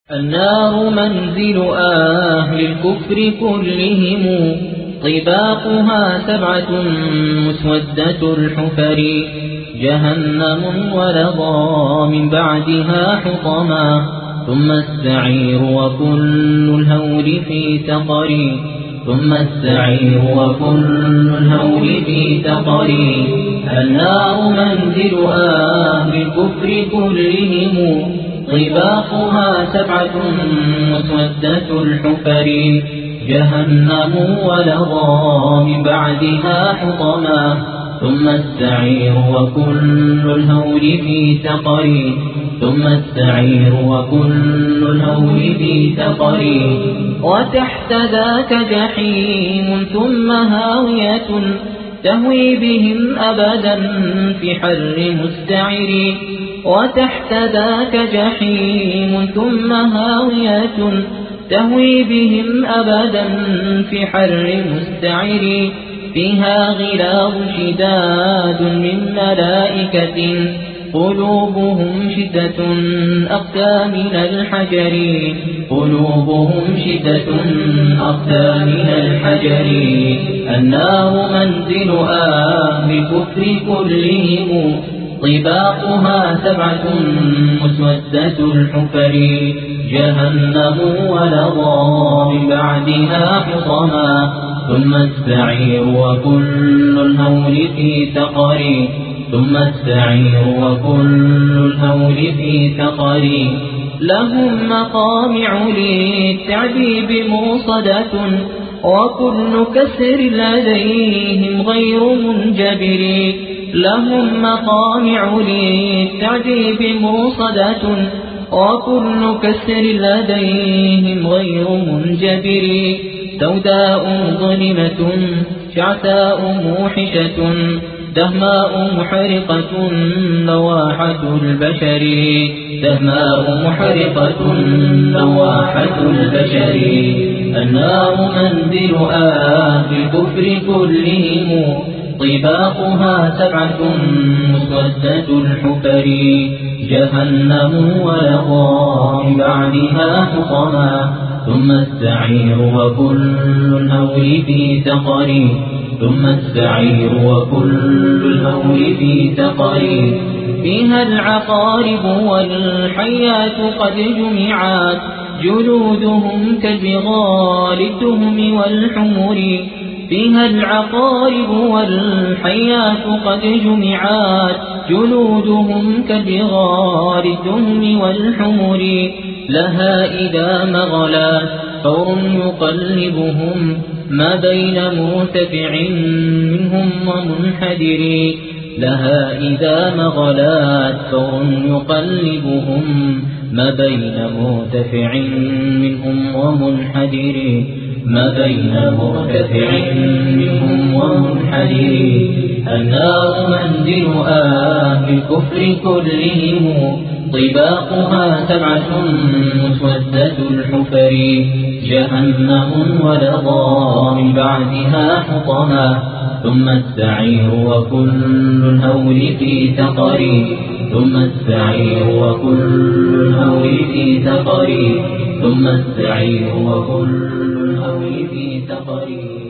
النار منزل أهل الكفر كلهم، طباقها 7 مسودة الحفر، جهنم ولظى من بعدها حطما، ثم السعير وكل الهول في سقر، ثم السعير وكل الهول في سقر. النار منزل أهل الكفر كلهم، طباقها 7 مسودة الحفر، جهنم ولظى من بعدها حطما، ثم السعير وكل الهول في سقر، ثم السعير وكل الهول في سقر. وتحت ذاك جحيم ثم هاوية، تهوي بهم أبدا في حر مستعر. وتحت ذاك جحيم ثم هاوية، تهوي بهم أبدا في حر مستعر. فيها غلاظ شداد من ملائكة، قلوبهم شدة أقسى من الحجر، قلوبهم شدة أقسى من الحجر. النار منزل أهل الكفر كلهم، طباقها 7 مسودة الحفر، جهنم ولظى من بعدها حطما، ثم السعير وكل الهول في سقر، ثم السعير وكل الهول في سقر. لهم مقامع للتعذيب موصدة، وكل كسر لديهم غير منجبر. لهم مقامع للتعذيب موصدة، وكل كسر لديهم غير منجبر. سوداء ظلمة شعثاء موحشة، دهماء محرقة لواحة البشر، دهماء محرقة لواحة البشر. النار منزل أهل الكفر كلهم، طباقها 7 مسودة الحفر، جهنم ولظى من بعدها حطما، ثم السعير وكل الهول في سقر، ثم السعير وكل الهول في سقر. فيها العقارب والحيات قد جمعات، جلودهم كجغال الدهم والحمر. فيها العقارب والحيات قد جمعات، جلودهم كجغال الدهم والحمر. لها إذا مغلات فور يقلبهم، ما بين مرتفع منهم ومنحدر. لها إذا مغلات فور يقلبهم، ما بين مرتفع منهم ومنحدر، ما بين مرتفع منهم ومنحدر. النار منزل أهل الكفر كلهم، طباقها 7 مسودة الحفر، جهنم ولظى من بعدها حطما، ثم السعير وكل الهول في سقر، ثم السعير وكل الهول في سقر، ثم السعير وكل الهول في سقر.